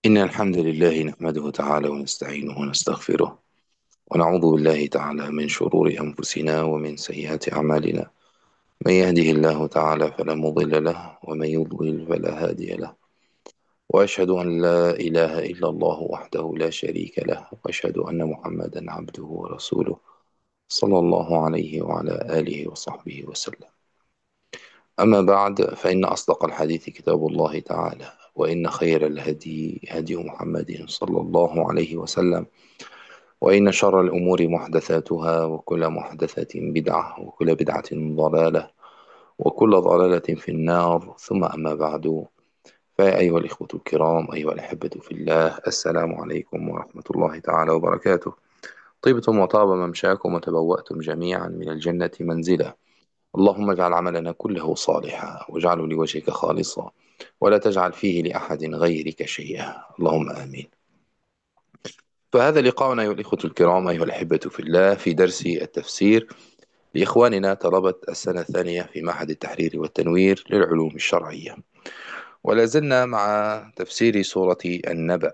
إن الحمد لله نحمده تعالى ونستعينه ونستغفره ونعوذ بالله تعالى من شرور أنفسنا ومن سيئات أعمالنا. من يهده الله تعالى فلا مضل له ومن يضلل فلا هادي له. وأشهد أن لا إله إلا الله وحده لا شريك له، وأشهد أن محمدا عبده ورسوله صلى الله عليه وعلى آله وصحبه وسلم. أما بعد، فإن أصدق الحديث كتاب الله تعالى، وإن خير الهدي هدي محمد صلى الله عليه وسلم، وإن شر الأمور محدثاتها، وكل محدثة بدعة، وكل بدعة ضلالة، وكل ضلالة في النار. ثم أما بعد، فيا أيها الإخوة الكرام، أيها الأحبة في الله، السلام عليكم ورحمة الله تعالى وبركاته. طبتم وطاب ممشاكم وتبوأتم جميعا من الجنة منزلا. اللهم اجعل عملنا كله صالحا، واجعله لوجهك خالصا، ولا تجعل فيه لأحد غيرك شيئا، اللهم آمين. فهذا لقاؤنا أيها الإخوة الكرام، أيها الأحبة في الله، في درس التفسير لإخواننا طلبة السنة الثانية في معهد التحرير والتنوير للعلوم الشرعية. ولا زلنا مع تفسير سورة النبأ.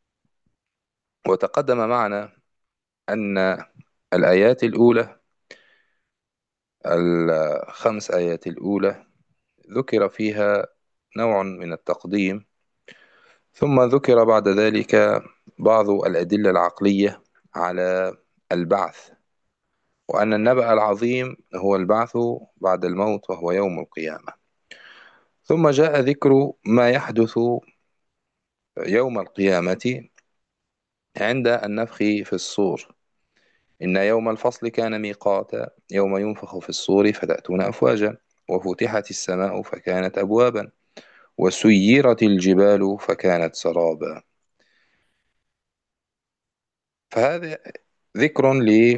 وتقدم معنا أن الآيات الأولى، الخمس آيات الأولى، ذكر فيها نوع من التقديم، ثم ذكر بعد ذلك بعض الأدلة العقلية على البعث، وأن النبأ العظيم هو البعث بعد الموت وهو يوم القيامة. ثم جاء ذكر ما يحدث يوم القيامة عند النفخ في الصور. إن يوم الفصل كان ميقاتا، يوم ينفخ في الصور فتأتون أفواجا، وفتحت السماء فكانت أبوابا، وسيرت الجبال فكانت سرابا. فهذا ذكر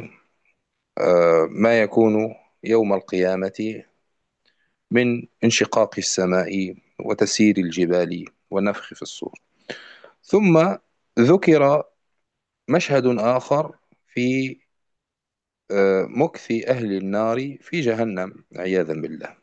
لما يكون يوم القيامة من انشقاق السماء وتسيير الجبال والنفخ في الصور. ثم ذكر مشهد آخر في مكث أهل النار في جهنم عياذا بالله.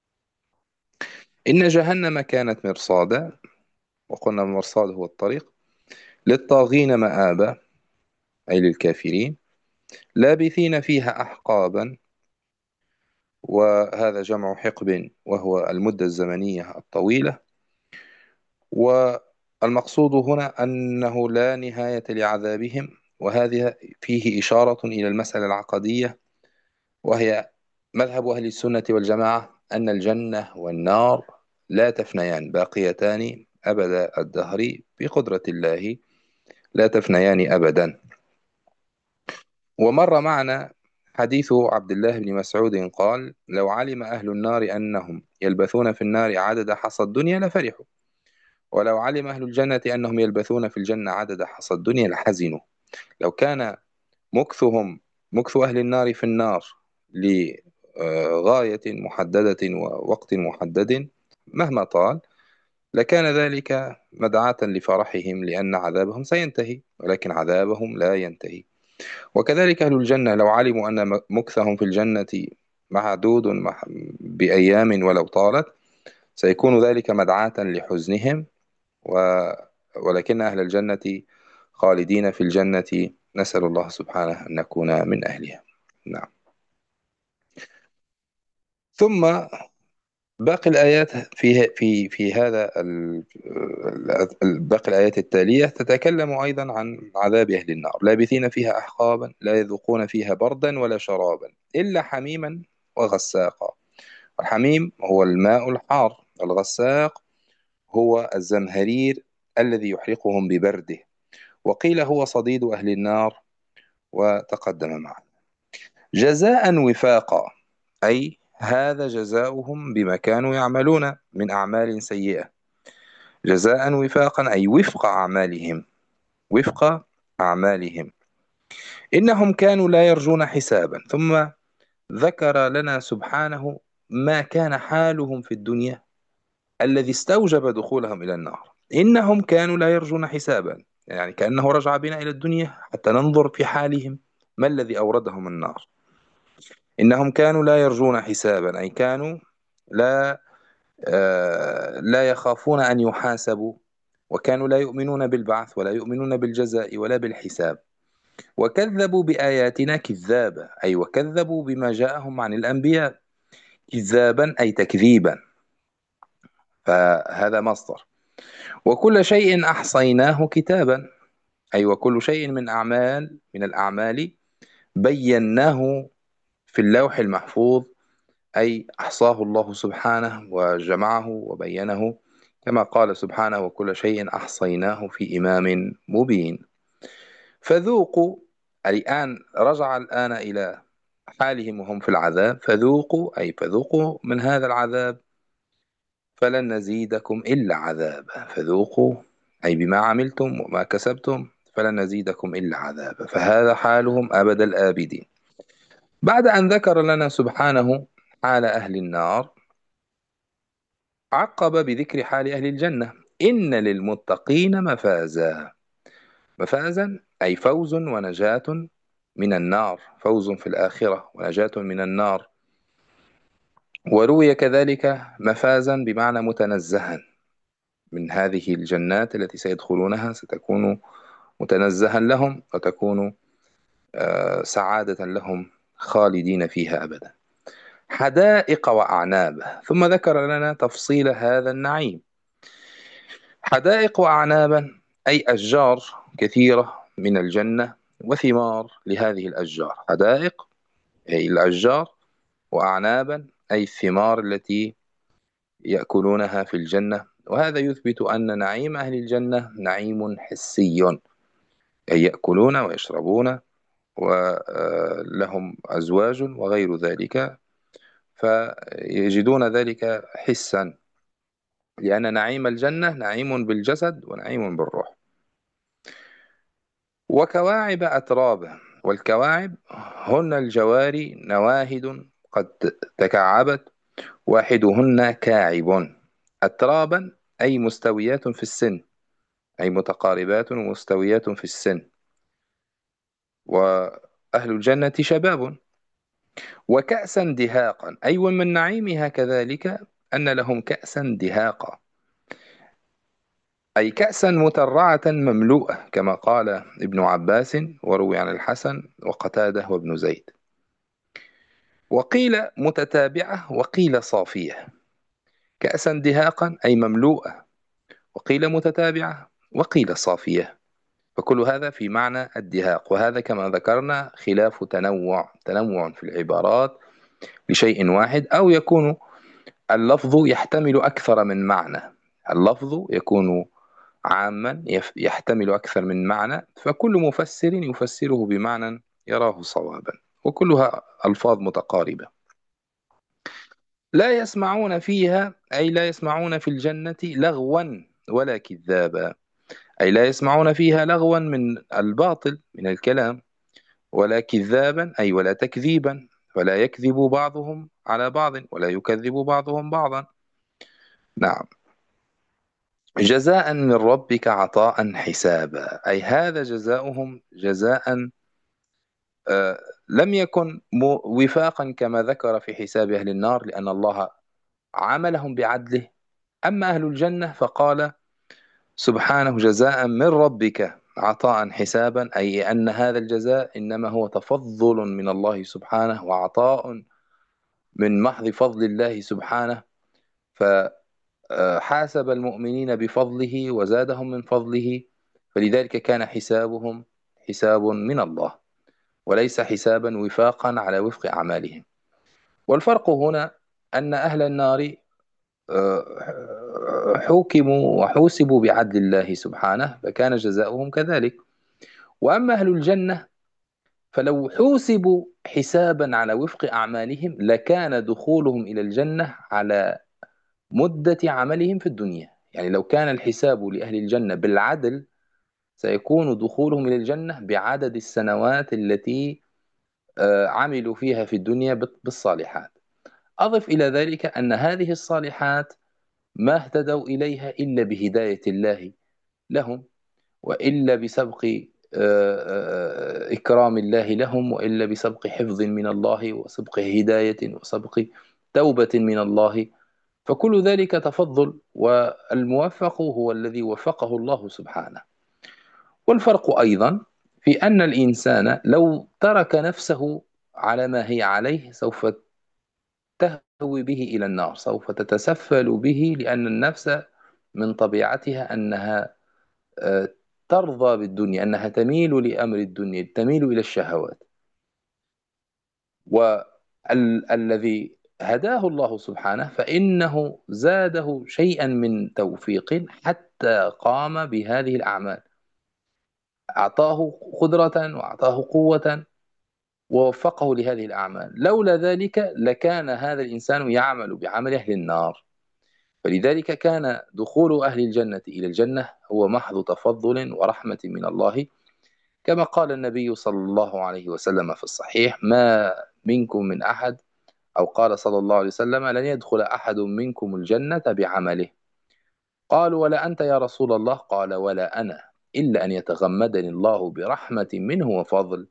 إن جهنم كانت مرصادا، وقلنا المرصاد هو الطريق، للطاغين مآبا، أي للكافرين، لابثين فيها أحقابا، وهذا جمع حقب وهو المدة الزمنية الطويلة. والمقصود هنا أنه لا نهاية لعذابهم، وهذا فيه إشارة إلى المسألة العقدية، وهي مذهب أهل السنة والجماعة أن الجنة والنار لا تفنيان، باقيتان أبد الدهر بقدرة الله، لا تفنيان أبدا. ومر معنا حديث عبد الله بن مسعود قال: لو علم أهل النار أنهم يلبثون في النار عدد حصى الدنيا لفرحوا، ولو علم أهل الجنة أنهم يلبثون في الجنة عدد حصى الدنيا لحزنوا. لو كان مكثهم، مكث أهل النار في النار، لغاية محددة ووقت محدد مهما طال، لكان ذلك مدعاة لفرحهم، لأن عذابهم سينتهي، ولكن عذابهم لا ينتهي. وكذلك أهل الجنة لو علموا أن مكثهم في الجنة محدود بأيام ولو طالت، سيكون ذلك مدعاة لحزنهم، و... ولكن أهل الجنة خالدين في الجنة، نسأل الله سبحانه أن نكون من أهلها. نعم. ثم باقي الآيات في هذا باقي الآيات التالية تتكلم أيضا عن عذاب أهل النار: لابثين فيها أحقابا، لا يذوقون فيها بردا ولا شرابا إلا حميما وغساقا. الحميم هو الماء الحار، الغساق هو الزمهرير الذي يحرقهم ببرده، وقيل هو صديد أهل النار، وتقدم معه. جزاء وفاقا، أي هذا جزاؤهم بما كانوا يعملون من أعمال سيئة. جزاء وفاقا أي وفق أعمالهم، وفق أعمالهم. إنهم كانوا لا يرجون حسابا. ثم ذكر لنا سبحانه ما كان حالهم في الدنيا الذي استوجب دخولهم إلى النار. إنهم كانوا لا يرجون حسابا، يعني كأنه رجع بنا إلى الدنيا حتى ننظر في حالهم ما الذي أوردهم النار. إنهم كانوا لا يرجون حسابا، أي كانوا لا لا يخافون أن يحاسبوا، وكانوا لا يؤمنون بالبعث ولا يؤمنون بالجزاء ولا بالحساب، وكذبوا بآياتنا كذابا، أي وكذبوا بما جاءهم عن الأنبياء كذابا أي تكذيبا. فهذا مصدر. وكل شيء أحصيناه كتابا، أي وكل شيء من الأعمال بيناه في اللوح المحفوظ، أي أحصاه الله سبحانه وجمعه وبينه، كما قال سبحانه: وكل شيء أحصيناه في إمام مبين. فذوقوا، الآن رجع الآن إلى حالهم وهم في العذاب، فذوقوا أي فذوقوا من هذا العذاب فلن نزيدكم إلا عذابا. فذوقوا أي بما عملتم وما كسبتم فلن نزيدكم إلا عذابا. فهذا حالهم أبد الآبدين. بعد أن ذكر لنا سبحانه حال أهل النار، عقب بذكر حال أهل الجنة: إن للمتقين مفازا. مفازا أي فوز ونجاة من النار، فوز في الآخرة ونجاة من النار. وروي كذلك مفازا بمعنى متنزها، من هذه الجنات التي سيدخلونها ستكون متنزها لهم، وتكون سعادة لهم خالدين فيها أبدا. حدائق وأعناب، ثم ذكر لنا تفصيل هذا النعيم. حدائق وأعنابا أي أشجار كثيرة من الجنة وثمار لهذه الأشجار. حدائق أي الأشجار، وأعنابا أي الثمار التي يأكلونها في الجنة. وهذا يثبت أن نعيم أهل الجنة نعيم حسي، أي يأكلون ويشربون ولهم أزواج وغير ذلك، فيجدون ذلك حسا، لأن نعيم الجنة نعيم بالجسد ونعيم بالروح. وكواعب أترابا، والكواعب هن الجواري نواهد قد تكعبت، واحدهن كاعب. أترابا أي مستويات في السن، أي متقاربات ومستويات في السن. وأهل الجنة شباب. وكأسا دهاقا، أي ومن نعيمها كذلك أن لهم كأسا دهاقا، أي كأسا مترعة مملوءة، كما قال ابن عباس وروي عن الحسن وقتاده وابن زيد. وقيل متتابعة وقيل صافية. كأسا دهاقا أي مملوءة، وقيل متتابعة وقيل صافية، فكل هذا في معنى الدهاق. وهذا كما ذكرنا خلاف تنوع في العبارات لشيء واحد، أو يكون اللفظ يحتمل أكثر من معنى. اللفظ يكون عاما يحتمل أكثر من معنى، فكل مفسر يفسره بمعنى يراه صوابا، وكلها ألفاظ متقاربة. لا يسمعون فيها أي لا يسمعون في الجنة لغوا ولا كذابا، أي لا يسمعون فيها لغوا من الباطل من الكلام، ولا كذابا أي ولا تكذيبا، ولا يكذب بعضهم على بعض ولا يكذب بعضهم بعضا. نعم. جزاء من ربك عطاء حسابا، أي هذا جزاؤهم جزاء لم يكن وفاقا كما ذكر في حساب أهل النار، لأن الله عاملهم بعدله. أما أهل الجنة فقال سبحانه جزاء من ربك عطاء حسابا، أي أن هذا الجزاء إنما هو تفضل من الله سبحانه وعطاء من محض فضل الله سبحانه، فحاسب المؤمنين بفضله وزادهم من فضله، فلذلك كان حسابهم حساب من الله وليس حسابا وفاقا على وفق أعمالهم. والفرق هنا أن أهل النار حوكموا وحوسبوا بعدل الله سبحانه، فكان جزاؤهم كذلك. وأما أهل الجنة فلو حوسبوا حسابا على وفق أعمالهم لكان دخولهم إلى الجنة على مدة عملهم في الدنيا. يعني لو كان الحساب لأهل الجنة بالعدل سيكون دخولهم إلى الجنة بعدد السنوات التي عملوا فيها في الدنيا بالصالحات. أضف إلى ذلك أن هذه الصالحات ما اهتدوا إليها إلا بهداية الله لهم، وإلا بسبق إكرام الله لهم، وإلا بسبق حفظ من الله وسبق هداية وسبق توبة من الله. فكل ذلك تفضل، والموفق هو الذي وفقه الله سبحانه. والفرق أيضا في أن الإنسان لو ترك نفسه على ما هي عليه سوف تهوي به إلى النار، سوف تتسفل به، لأن النفس من طبيعتها أنها آه، ترضى بالدنيا، أنها تميل لأمر الدنيا، تميل إلى الشهوات. والذي هداه الله سبحانه فإنه زاده شيئا من توفيق حتى قام بهذه الأعمال، أعطاه قدرة وأعطاه قوة ووفقه لهذه الأعمال. لولا ذلك لكان هذا الإنسان يعمل بعمل أهل النار. فلذلك كان دخول أهل الجنة إلى الجنة هو محض تفضل ورحمة من الله، كما قال النبي صلى الله عليه وسلم في الصحيح: ما منكم من أحد، أو قال صلى الله عليه وسلم: لن يدخل أحد منكم الجنة بعمله. قالوا: ولا أنت يا رسول الله؟ قال: ولا أنا، إلا أن يتغمدني الله برحمة منه وفضل.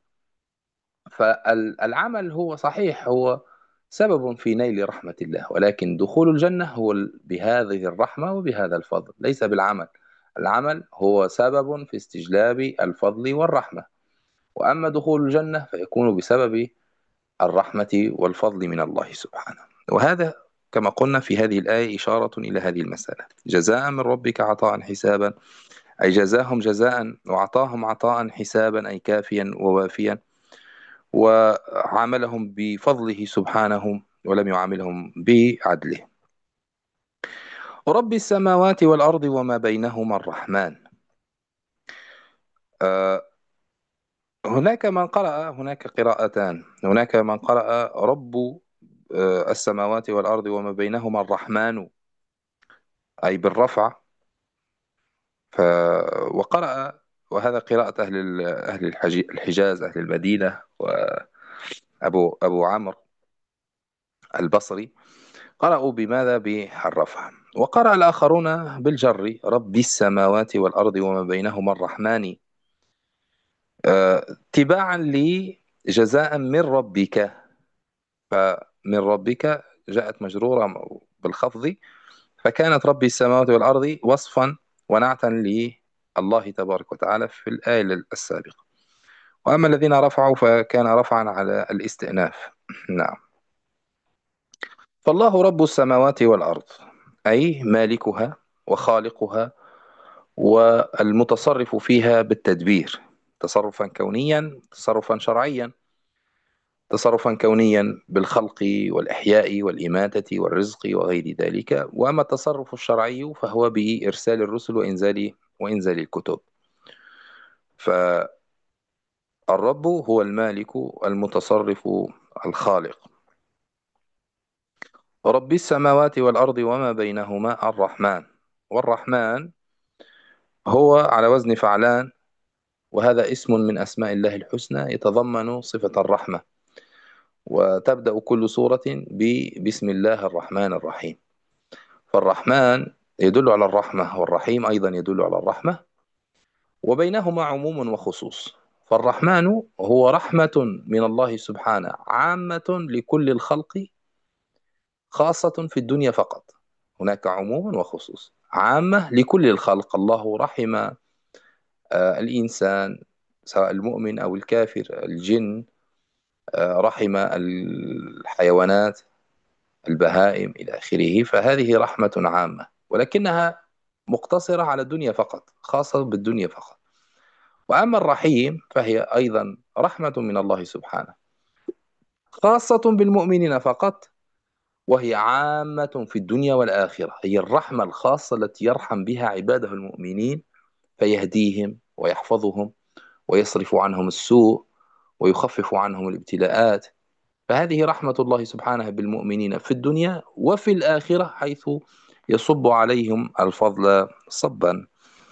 فالعمل هو صحيح، هو سبب في نيل رحمة الله، ولكن دخول الجنة هو بهذه الرحمة وبهذا الفضل، ليس بالعمل. العمل هو سبب في استجلاب الفضل والرحمة، وأما دخول الجنة فيكون بسبب الرحمة والفضل من الله سبحانه. وهذا كما قلنا في هذه الآية إشارة إلى هذه المسألة: جزاء من ربك عطاء حسابا، أي جزاهم جزاء وعطاهم عطاء حسابا، أي كافيا ووافيا، وعاملهم بفضله سبحانه ولم يعاملهم بعدله. رب السماوات والأرض وما بينهما الرحمن. آه، هناك قراءتان. هناك من قرأ رب السماوات والأرض وما بينهما الرحمن، أي بالرفع. ف... وقرأ، وهذا قراءة أهل الحجاز، أهل المدينة، وأبو عمرو البصري، قرأوا بماذا؟ بالرفع. وقرأ الآخرون بالجر: رب السماوات والأرض وما بينهما الرحمن، تباعا لجزاء من ربك. فمن ربك جاءت مجرورة بالخفض، فكانت رب السماوات والأرض وصفا ونعتا لله تبارك وتعالى في الآية السابقة. وأما الذين رفعوا فكان رفعا على الاستئناف. نعم. فالله رب السماوات والأرض، أي مالكها وخالقها والمتصرف فيها بالتدبير، تصرفا كونيا، تصرفا شرعيا. تصرفا كونيا بالخلق والإحياء والإماتة والرزق وغير ذلك، وأما التصرف الشرعي فهو بإرسال الرسل وإنزال الكتب. فالرب هو المالك المتصرف الخالق. رب السماوات والأرض وما بينهما الرحمن. والرحمن هو على وزن فعلان، وهذا اسم من أسماء الله الحسنى يتضمن صفة الرحمة. وتبدأ كل سورة بسم الله الرحمن الرحيم. فالرحمن يدل على الرحمة، والرحيم أيضا يدل على الرحمة، وبينهما عموم وخصوص. فالرحمن هو رحمة من الله سبحانه عامة لكل الخلق، خاصة في الدنيا فقط. هناك عموم وخصوص. عامة لكل الخلق، الله رحم الإنسان سواء المؤمن أو الكافر، الجن، رحم الحيوانات، البهائم إلى آخره. فهذه رحمة عامة، ولكنها مقتصرة على الدنيا فقط، خاصة بالدنيا فقط. وأما الرحيم فهي أيضا رحمة من الله سبحانه، خاصة بالمؤمنين فقط، وهي عامة في الدنيا والآخرة. هي الرحمة الخاصة التي يرحم بها عباده المؤمنين، فيهديهم ويحفظهم ويصرف عنهم السوء ويخفف عنهم الابتلاءات. فهذه رحمة الله سبحانه بالمؤمنين في الدنيا وفي الآخرة، حيث يصب عليهم الفضل صبا.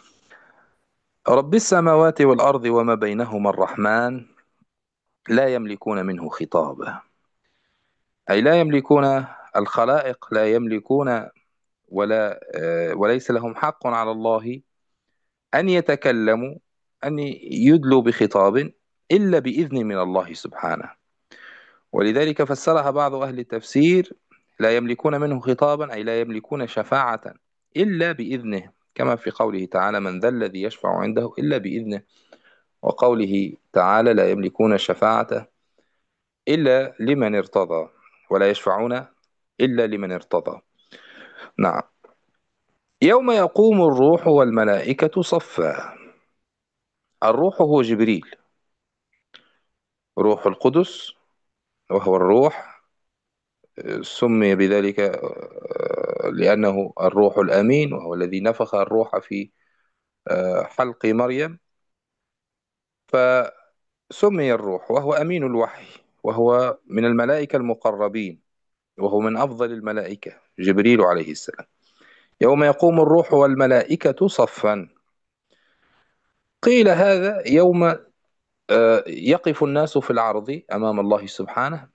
رب السماوات والأرض وما بينهما الرحمن، لا يملكون منه خطابا، أي لا يملكون، الخلائق لا يملكون وليس لهم حق على الله أن يتكلموا، أن يدلوا بخطاب إلا بإذن من الله سبحانه. ولذلك فسرها بعض أهل التفسير لا يملكون منه خطابا، أي لا يملكون شفاعة إلا بإذنه، كما في قوله تعالى: من ذا الذي يشفع عنده إلا بإذنه. وقوله تعالى: لا يملكون الشفاعة إلا لمن ارتضى، ولا يشفعون إلا لمن ارتضى. نعم. يوم يقوم الروح والملائكة صفا. الروح هو جبريل، روح القدس، وهو الروح. سمي بذلك لأنه الروح الأمين، وهو الذي نفخ الروح في حلق مريم، فسمي الروح. وهو أمين الوحي، وهو من الملائكة المقربين، وهو من أفضل الملائكة جبريل عليه السلام. يوم يقوم الروح والملائكة صفا. قيل هذا يوم يقف الناس في العرض أمام الله سبحانه،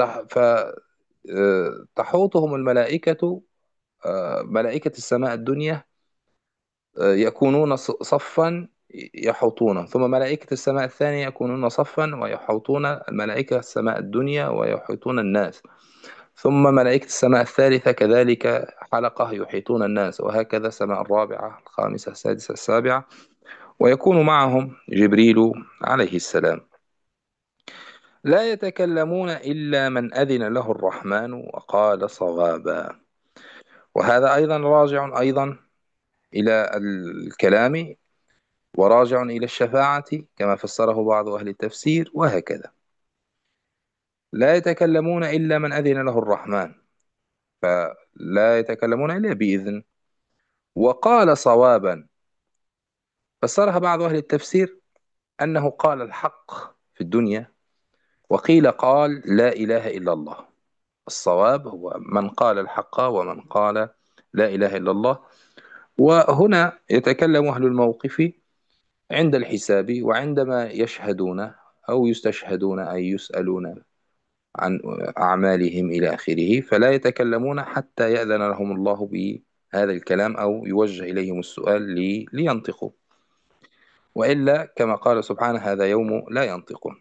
فتحوطهم الملائكة، ملائكة السماء الدنيا، يكونون صفا يحوطون، ثم ملائكة السماء الثانية يكونون صفا ويحوطون الملائكة السماء الدنيا ويحيطون الناس، ثم ملائكة السماء الثالثة كذلك حلقة يحيطون الناس، وهكذا السماء الرابعة الخامسة السادسة السابعة، ويكون معهم جبريل عليه السلام. لا يتكلمون إلا من أذن له الرحمن وقال صوابا. وهذا أيضا راجع أيضا إلى الكلام، وراجع إلى الشفاعة كما فسره بعض أهل التفسير، وهكذا. لا يتكلمون إلا من أذن له الرحمن، فلا يتكلمون إلا بإذن. وقال صوابا، فسرها بعض أهل التفسير أنه قال الحق في الدنيا، وقيل قال لا إله إلا الله. الصواب هو من قال الحق ومن قال لا إله إلا الله. وهنا يتكلم أهل الموقف عند الحساب، وعندما يشهدون أو يستشهدون أي يسألون عن أعمالهم إلى آخره، فلا يتكلمون حتى يأذن لهم الله بهذا الكلام أو يوجه إليهم السؤال لينطقوا، وإلا كما قال سبحانه: هذا يوم لا ينطقون.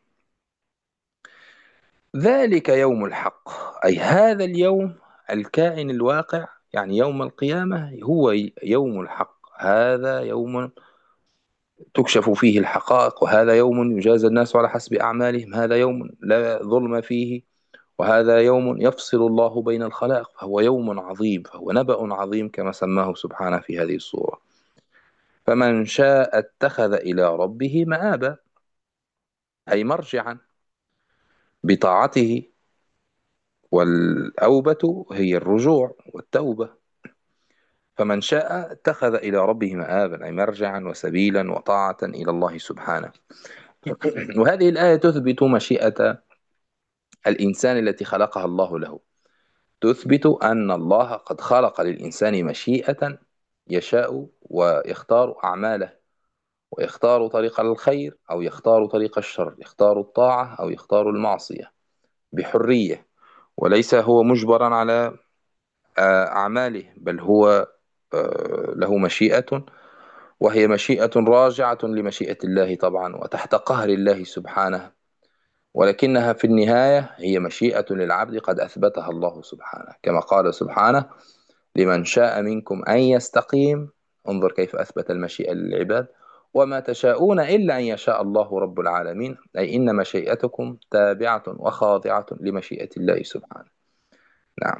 ذلك يوم الحق، أي هذا اليوم الكائن الواقع، يعني يوم القيامة هو يوم الحق. هذا يوم تكشف فيه الحقائق، وهذا يوم يجازى الناس على حسب أعمالهم، هذا يوم لا ظلم فيه، وهذا يوم يفصل الله بين الخلائق، فهو يوم عظيم، فهو نبأ عظيم كما سماه سبحانه في هذه الصورة. فمن شاء اتخذ إلى ربه مآبا، أي مرجعا بطاعته، والأوبة هي الرجوع والتوبة. فمن شاء اتخذ إلى ربه مآبا، أي مرجعا وسبيلا وطاعة إلى الله سبحانه. وهذه الآية تثبت مشيئة الإنسان التي خلقها الله له، تثبت أن الله قد خلق للإنسان مشيئة يشاء ويختار أعماله، ويختار طريق الخير أو يختار طريق الشر، يختار الطاعة أو يختار المعصية بحرية، وليس هو مجبرا على أعماله، بل هو له مشيئة، وهي مشيئة راجعة لمشيئة الله طبعا، وتحت قهر الله سبحانه، ولكنها في النهاية هي مشيئة للعبد قد أثبتها الله سبحانه، كما قال سبحانه: لمن شاء منكم أن يستقيم. انظر كيف أثبت المشيئة للعباد: وما تشاءون إلا أن يشاء الله رب العالمين، أي إن مشيئتكم تابعة وخاضعة لمشيئة الله سبحانه. نعم.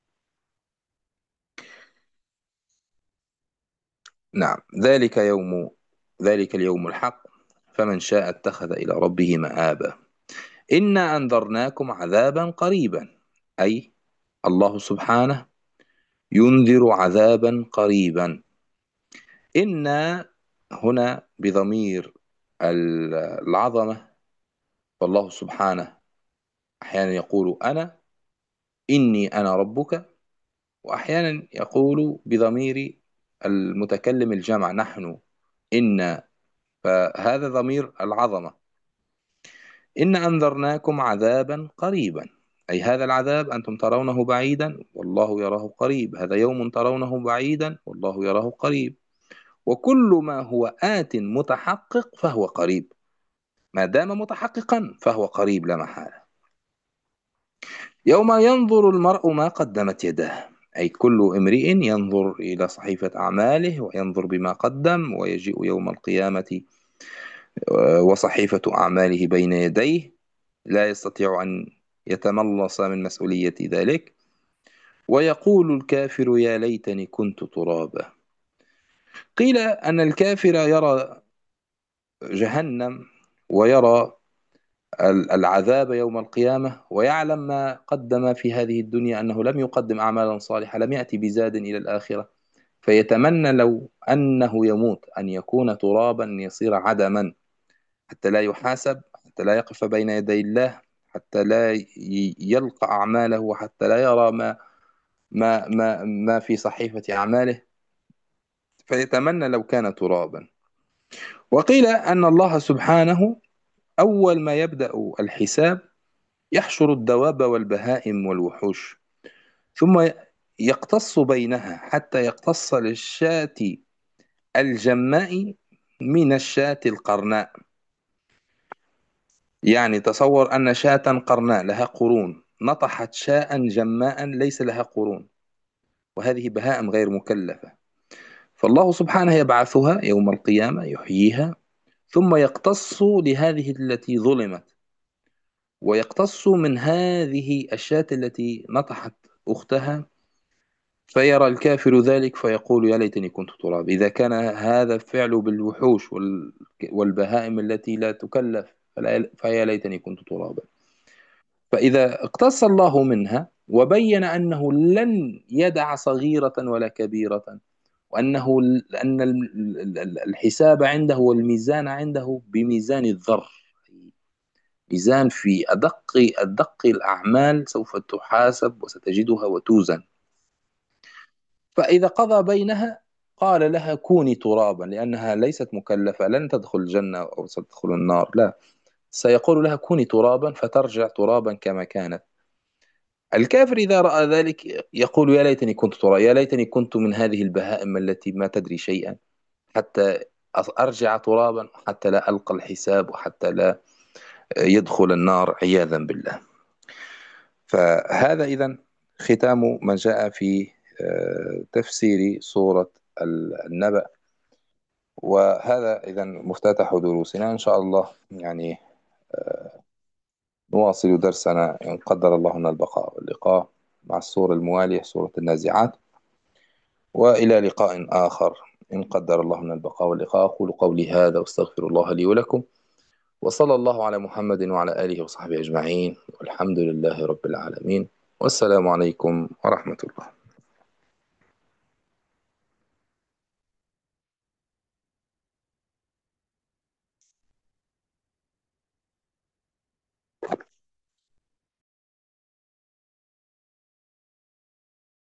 نعم. ذلك اليوم الحق، فمن شاء اتخذ إلى ربه مآبا. إنا أنذرناكم عذابا قريبا، أي الله سبحانه ينذر عذابا قريبا. إنا هنا بضمير العظمة، فالله سبحانه أحيانا يقول أنا، إني أنا ربك، وأحيانا يقول بضمير المتكلم الجمع نحن، إنا، فهذا ضمير العظمة. إن أنذرناكم عذابا قريبا، أي هذا العذاب أنتم ترونه بعيدا والله يراه قريب، هذا يوم ترونه بعيدا والله يراه قريب، وكل ما هو آت متحقق فهو قريب، ما دام متحققا فهو قريب لا محالة. يوم ينظر المرء ما قدمت يداه، أي كل امرئ ينظر إلى صحيفة أعماله وينظر بما قدم، ويجيء يوم القيامة وصحيفة أعماله بين يديه، لا يستطيع أن يتملص من مسؤولية ذلك. ويقول الكافر يا ليتني كنت ترابا. قيل أن الكافر يرى جهنم ويرى العذاب يوم القيامة، ويعلم ما قدم في هذه الدنيا أنه لم يقدم أعمالا صالحة، لم يأتي بزاد إلى الآخرة، فيتمنى لو أنه يموت أن يكون ترابا، يصير عدما، حتى لا يحاسب، حتى لا يقف بين يدي الله، حتى لا يلقى أعماله، وحتى لا يرى ما في صحيفة أعماله، فيتمنى لو كان ترابا. وقيل أن الله سبحانه أول ما يبدأ الحساب يحشر الدواب والبهائم والوحوش، ثم يقتص بينها حتى يقتص للشاة الجماء من الشاة القرناء. يعني تصور أن شاة قرناء لها قرون نطحت شاء جماء ليس لها قرون، وهذه بهائم غير مكلفة، فالله سبحانه يبعثها يوم القيامة يحييها، ثم يقتص لهذه التي ظلمت، ويقتص من هذه الشاة التي نطحت أختها، فيرى الكافر ذلك فيقول يا ليتني كنت تراب. إذا كان هذا الفعل بالوحوش والبهائم التي لا تكلف، فيا ليتني كنت ترابا. فإذا اقتص الله منها وبين أنه لن يدع صغيرة ولا كبيرة، وأنه أن الحساب عنده والميزان عنده بميزان الذر، ميزان في أدق الأعمال سوف تحاسب وستجدها وتوزن. فإذا قضى بينها قال لها كوني ترابا، لأنها ليست مكلفة، لن تدخل الجنة أو ستدخل النار، لا، سيقول لها كوني ترابا فترجع ترابا كما كانت. الكافر إذا رأى ذلك يقول يا ليتني كنت ترابا، يا ليتني كنت من هذه البهائم التي ما تدري شيئا، حتى أرجع ترابا، حتى لا ألقى الحساب، وحتى لا يدخل النار عياذا بالله. فهذا إذن ختام ما جاء في تفسير سورة النبأ. وهذا إذا مفتتح دروسنا إن شاء الله، يعني نواصل درسنا إن قدر الله لنا البقاء واللقاء مع السورة الموالية سورة النازعات، وإلى لقاء آخر إن قدر الله لنا البقاء واللقاء. أقول قولي هذا واستغفر الله لي ولكم، وصلى الله على محمد وعلى آله وصحبه أجمعين، والحمد لله رب العالمين، والسلام عليكم ورحمة الله.